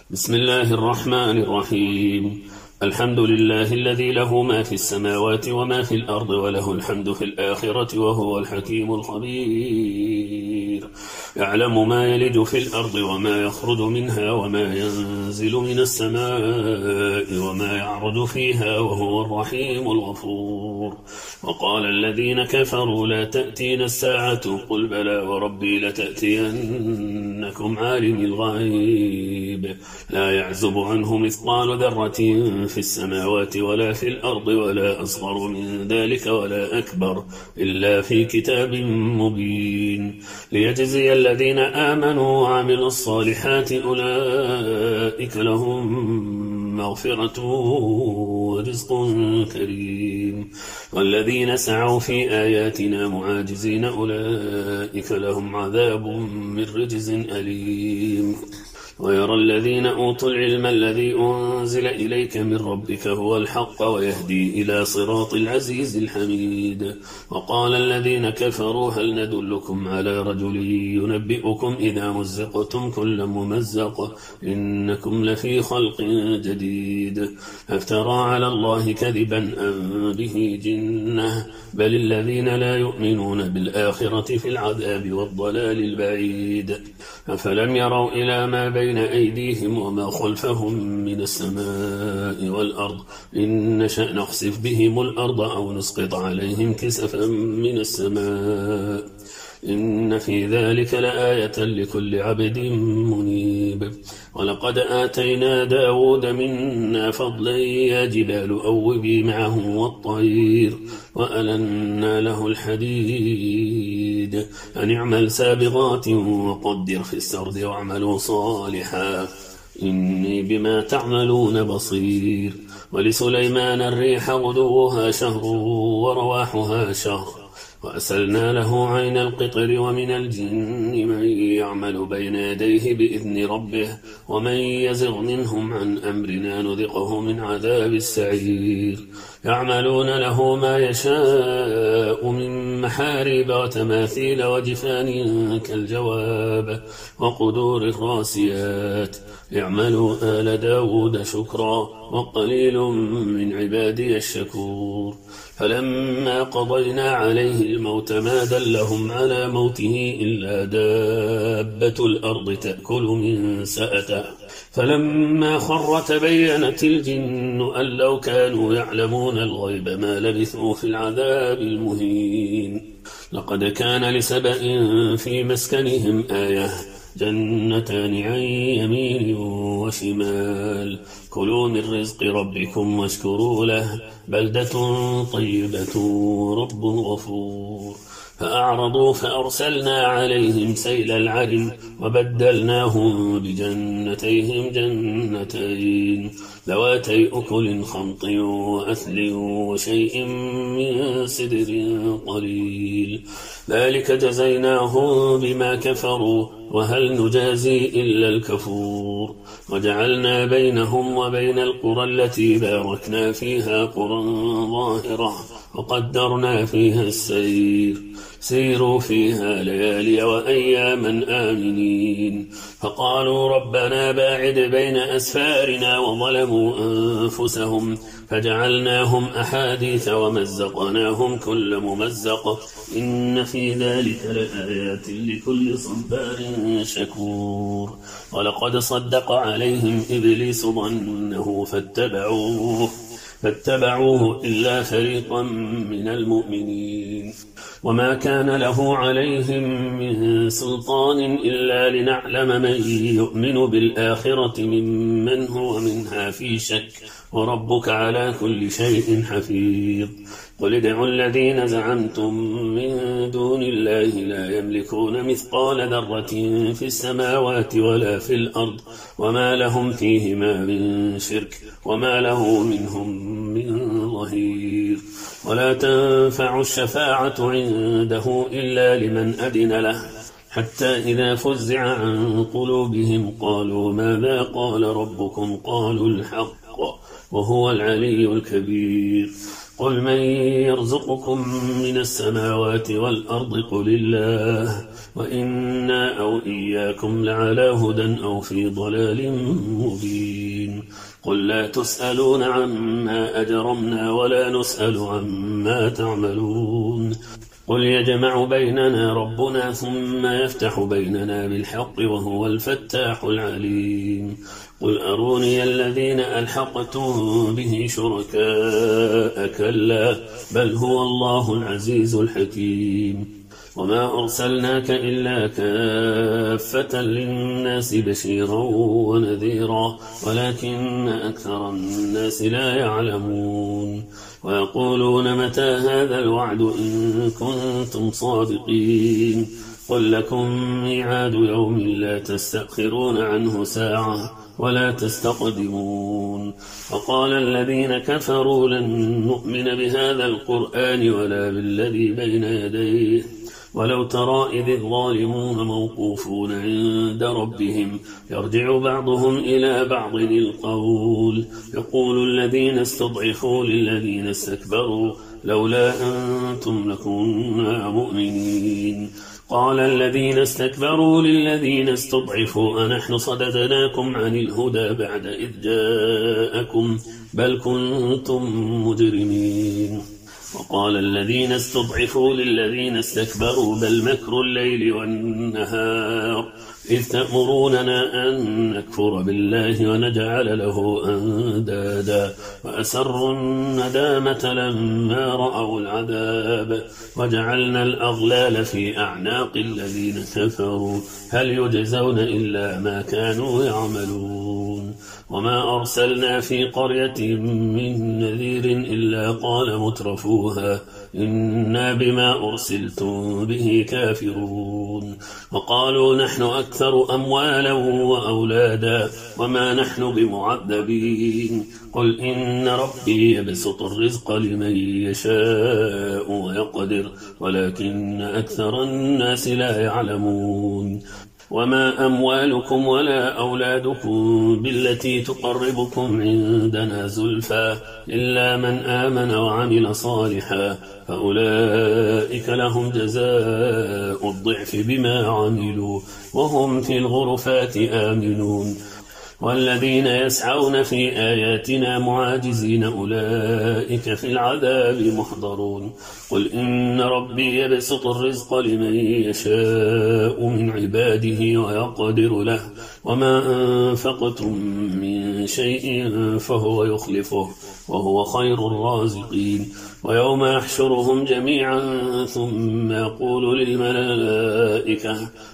بسم الله الرحمن الرحيم. الحمد لله الذي له ما في السماوات وما في الأرض وله الحمد في الآخرة وهو الحكيم الخبير. يعلم ما يلج في الأرض وما يخرج منها وما ينزل من السماء وما يعرج فيها وهو الرحيم الغفور. وقال الذين كفروا لا تأتينا الساعة قل بلى وربي لتأتينكم عالم الغيب لا يعزب عنه مثقال ذرة في السماوات ولا في الأرض ولا أصغر من ذلك ولا أكبر إلا في كتاب مبين ليجزي الذين آمنوا وعملوا الصالحات أولئك لهم مغفرة ورزق كريم والذين سعوا في آياتنا معاجزين أولئك لهم عذاب من رجز أليم. ويرى الذين أوتوا العلم الذي أنزل إليك من ربك هو الحق ويهدي إلى صراط العزيز الحميد. وقال الذين كفروا هل ندلكم على رجل ينبئكم إذا مزقتم كل ممزق إنكم لفي خلق جديد أفترى على الله كذبا أم به جنة بل الذين لا يؤمنون بالآخرة في العذاب والضلال البعيد. أفلم يروا إلى ما بين أيديهم وما خلفهم من السماء والأرض إن نشأ نخسف بهم الأرض أو نسقط عليهم كسفا من السماء إن في ذلك لآية لكل عبد منيب. ولقد آتينا داود منا فضلا يا جبال أوبي معه والطير وألنا له الحديد أن اعمل سابغات وقدر في السرد واعملوا صالحا إني بما تعملون بصير. ولسليمان الريح غدوها شهر ورواحها شهر وأسلنا له عين القطر ومن الجن من يعمل بين يديه بإذن ربه ومن يزغ منهم عن أمرنا نذقه من عذاب السعير. يعملون له ما يشاء من محاريب وتماثيل وجفان كالجواب وقدور الراسيات اعملوا آل داود شكرا وقليل من عبادي الشكور. فلما قضينا عليه الموت ما دلهم على موته إلا دابة الأرض تأكل من سأته فلما خر تبينت الجن أن لو كانوا يعلمون الغيب ما لبثوا في العذاب المهين. لقد كان لسبأ في مسكنهم آية جنتان عن يمين وشمال كلوا من رزق ربكم واشكروا له بلدة طيبة رب غفور. فأعرضوا فأرسلنا عليهم سيل العرم وبدلناهم بجنتيهم جنتين ذواتي أكل خمط وأثل وشيء من سدر قليل ذلك جزيناهم بما كفروا وهل نجازي إلا الكفور. وجعلنا بينهم وبين القرى التي باركنا فيها قرى ظاهرة وقدرنا فيها السير سيروا فيها ليالي وأياما آمنين. فقالوا ربنا باعد بين أسفارنا وظلموا أنفسهم فجعلناهم أحاديث ومزقناهم كل ممزق إن في ذلك لآيات لكل صبار شكور. ولقد صدق عليهم إبليس ظنه فاتبعوه إلا فريقا من المؤمنين وما كان له عليهم من سلطان إلا لنعلم من يؤمن بالآخرة ممن هو منها في شك وربك على كل شيء حفيظ. قل ادعوا الذين زعمتم من دون الله لا يملكون مثقال ذرة في السماوات ولا في الأرض وما لهم فيهما من شرك وما له منهم من ظهير. ولا تنفع الشفاعة عنده إلا لمن أذن له حتى إذا فزع عن قلوبهم قالوا ماذا قال ربكم قالوا الحق وهو العلي الكبير. قل من يرزقكم من السماوات والأرض قل الله وإنا أو إياكم لعلى هدى أو في ضلال مبين قل لا تسألون عما أجرمنا ولا نسأل عما تعملون قل يجمع بيننا ربنا ثم يفتح بيننا بالحق وهو الفتاح العليم قل أروني الذين ألحقتم به شركاء كلا بل هو الله العزيز الحكيم وما أرسلناك إلا كافة للناس بشيرا ونذيرا ولكن أكثر الناس لا يعلمون ويقولون متى هذا الوعد إن كنتم صادقين قل لكم ميعاد يوم لا تستأخرون عنه ساعة ولا تستقدمون وقال الذين كفروا لن نؤمن بهذا القرآن ولا بالذي بين يديه ولو ترى إذ الظالمون موقوفون عند ربهم يرجع بعضهم إلى بعض القول يقول الذين استضعفوا للذين استكبروا لولا أنتم لكنا مؤمنين قال الذين استكبروا للذين استضعفوا أنحن صددناكم عن الهدى بعد إذ جاءكم بل كنتم مجرمين وقال الذين استضعفوا للذين استكبروا بل مكر الليل والنهار إذ تأمروننا أن نكفر بالله ونجعل له أندادا وأسروا الندامة لما رأوا العذاب وجعلنا الأغلال في أعناق الذين كفروا هل يجزون إلا ما كانوا يعملون وما أرسلنا في قرية من نذير إلا قال مترفوها إنا بما أرسلتم به كافرون وقالوا نحن أكثر أموالا وأولادا وما نحن بمعذبين قل إن ربي يبسط الرزق لمن يشاء ويقدر ولكن أكثر الناس لا يعلمون وما أموالكم ولا أولادكم بالتي تقربكم عندنا زلفى إلا من آمن وعمل صالحا فأولئك لهم جزاء الضعف بما عملوا وهم في الغرفات آمنون والذين يسعون في آياتنا معاجزين أولئك في العذاب محضرون قل إن ربي يبسط الرزق لمن يشاء من عباده ويقدر له وما أنفقتم من شيء فهو يخلفه وهو خير الرازقين ويوم يحشرهم جميعا ثم يقول للملائكة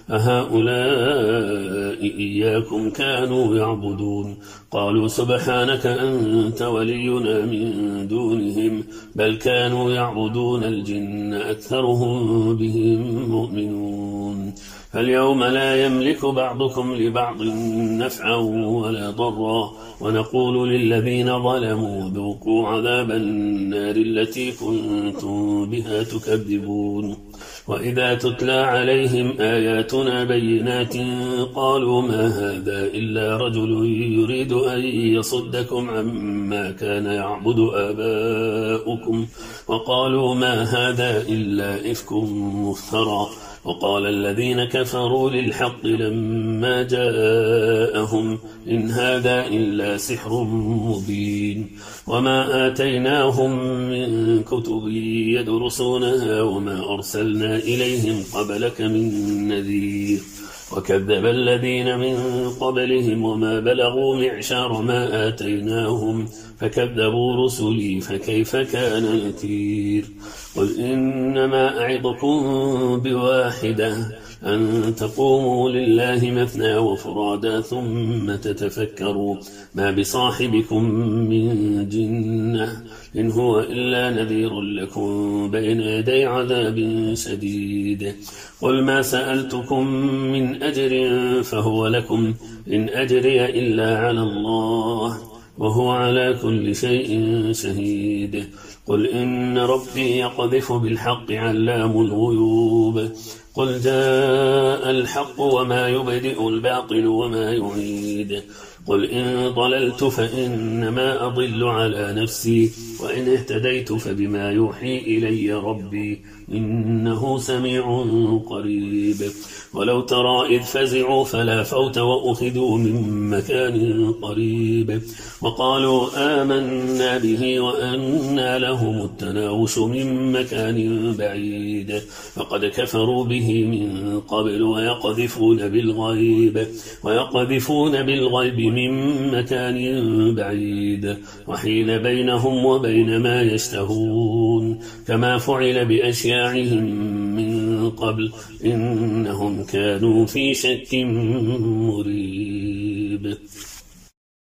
أهؤلاء إياكم كانوا يعبدون قالوا سبحانك أنت ولينا من دونهم بل كانوا يعبدون الجن أكثرهم بهم مؤمنون فاليوم لا يملك بعضكم لبعض نفعا ولا ضرا ونقول للذين ظلموا ذوقوا عذاب النار التي كنتم بها تكذبون وإذا تتلى عليهم آياتنا بينات قالوا ما هذا إلا رجل يريد أن يصدكم عما كان يعبد آباؤكم وقالوا ما هذا إلا إفك مفترى وقال الذين كفروا للحق لما جاءهم إن هذا إلا سحر مبين وما آتيناهم من كتب يدرسونها وما أرسلنا إليهم قبلك من نذير وكذب الذين من قبلهم وما بلغوا معشار ما آتيناهم فكذبوا رسلي فكيف كان نكير قل إنما أعظكم بواحدة أن تقوموا لله مثنى وفرادا ثم تتفكروا ما بصاحبكم من جنة إن هو إلا نذير لكم بين يدي عذاب شديد قل ما سألتكم من أجر فهو لكم إن أجري إلا على الله وهو على كل شيء شهيد قل إن ربي يقذف بالحق علام الغيوب قل جاء الحق وما يبدئ الباطل وما يعيد قل إن ضللت فإنما أضل على نفسي وإن اهتديت فبما يوحي إلي ربي إنه سميع قريب ولو ترى إذ فزعوا فلا فوت وأخذوا من مكان قريب وقالوا آمنا به وأنى لهم التناوش من مكان بعيد فقد كفروا به من قبل ويقذفون بالغيب من مكان بعيد وحيل بينهم وبين ما يشتهون كما فعل بأشياعهم من قبل إنهم كانوا في شك مريب.